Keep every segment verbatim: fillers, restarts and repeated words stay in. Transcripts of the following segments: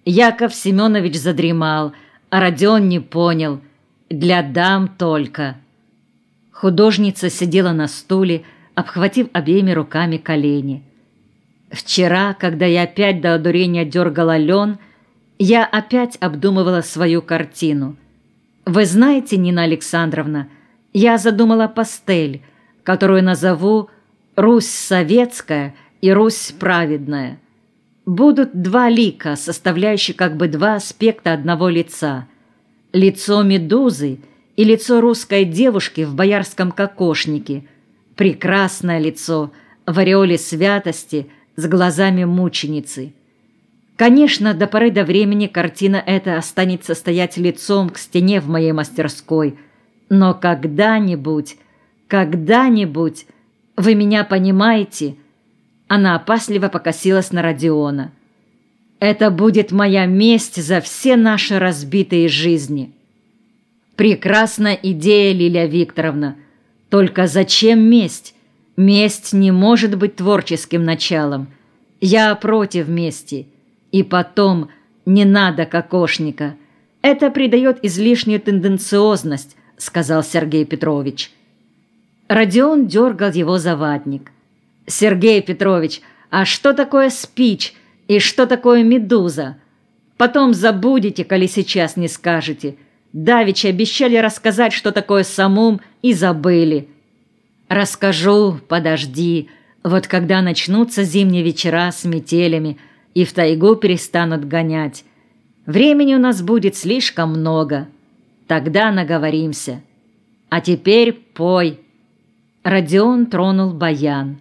Яков Семенович задремал, а Родион не понял. Для дам только. Художница сидела на стуле, обхватив обеими руками колени. Вчера, когда я опять до одурения дергала лен, я опять обдумывала свою картину. Вы знаете, Нина Александровна, я задумала пастель, которую назову «Русь советская» и «Русь праведная». Будут два лика, составляющие как бы два аспекта одного лица. Лицо Медузы и лицо русской девушки в боярском кокошнике. Прекрасное лицо, в ореоле святости, с глазами мученицы. Конечно, до поры до времени картина эта останется стоять лицом к стене в моей мастерской. Но когда-нибудь, когда-нибудь, вы меня понимаете? Она опасливо покосилась на Родиона. Это будет моя месть за все наши разбитые жизни. Прекрасная идея, Лилия Викторовна. Только зачем месть? Месть не может быть творческим началом. Я против мести. И потом, не надо кокошника. Это придает излишнюю тенденциозность, сказал Сергей Петрович. Родион дергал его за ватник. Сергей Петрович, а что такое спич и что такое медуза? Потом забудете, коли сейчас не скажете. Давеча обещали рассказать, что такое самум, и забыли. Расскажу, подожди. Вот когда начнутся зимние вечера с метелями и в тайгу перестанут гонять. Времени у нас будет слишком много. Тогда наговоримся. А теперь пой. Родион тронул баян.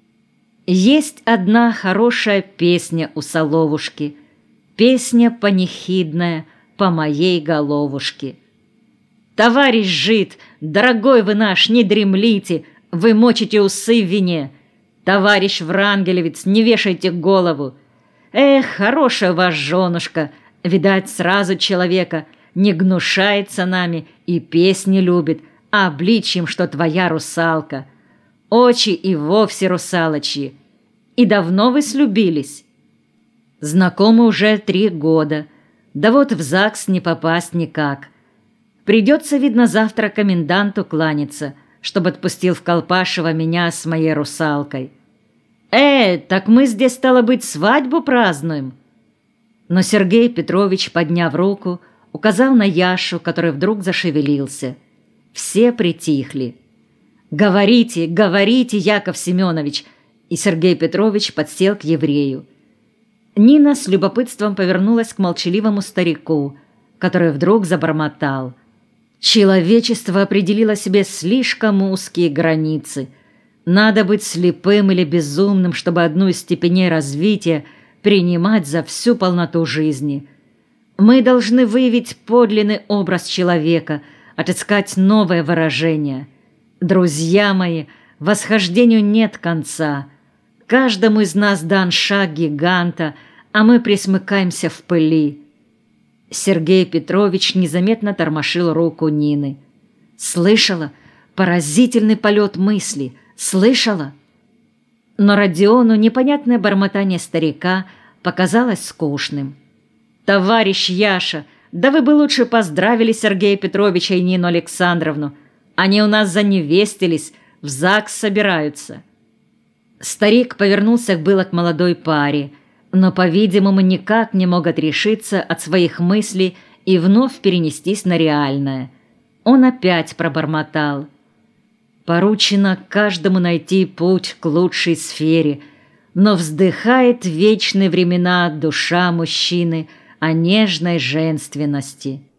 Есть одна хорошая песня у Соловушки. Песня панихидная по моей головушке. Товарищ жид, дорогой вы наш, не дремлите, вы мочите усы в вине. Товарищ врангелевец, не вешайте голову. Эх, хорошая у вас женушка, видать, сразу человека, не гнушается нами и песни любит, а обличьем, что твоя русалка. Очи и вовсе русалочьи. И давно вы слюбились? Знакомы уже три года. Да вот в ЗАГС не попасть никак. Придется, видно, завтра коменданту кланяться, чтобы отпустил в Колпашево меня с моей русалкой. Э, так мы здесь, стало быть, свадьбу празднуем. Но Сергей Петрович, подняв руку, указал на Яшу, который вдруг зашевелился. Все притихли. «Говорите, говорите, Яков Семенович!» И Сергей Петрович подсел к еврею. Нина с любопытством повернулась к молчаливому старику, который вдруг забормотал. Человечество определило себе слишком узкие границы. Надо быть слепым или безумным, чтобы одну из степеней развития принимать за всю полноту жизни. Мы должны выявить подлинный образ человека, отыскать новое выражение. Друзья мои, восхождению нет конца. Каждому из нас дан шаг гиганта, а мы пресмыкаемся в пыли. Сергей Петрович незаметно тормошил руку Нины. Слышала? Поразительный полет мысли. Слышала? Но Родиону непонятное бормотание старика показалось скучным. «Товарищ Яша, да вы бы лучше поздравили Сергея Петровича и Нину Александровну. Они у нас заневестились, в ЗАГС собираются». Старик повернулся было к молодой паре, но, по-видимому, никак не мог отрешиться от своих мыслей и вновь перенестись на реальное. Он опять пробормотал. «Поручено каждому найти путь к лучшей сфере, но вздыхает вечные времена душа мужчины о нежной женственности».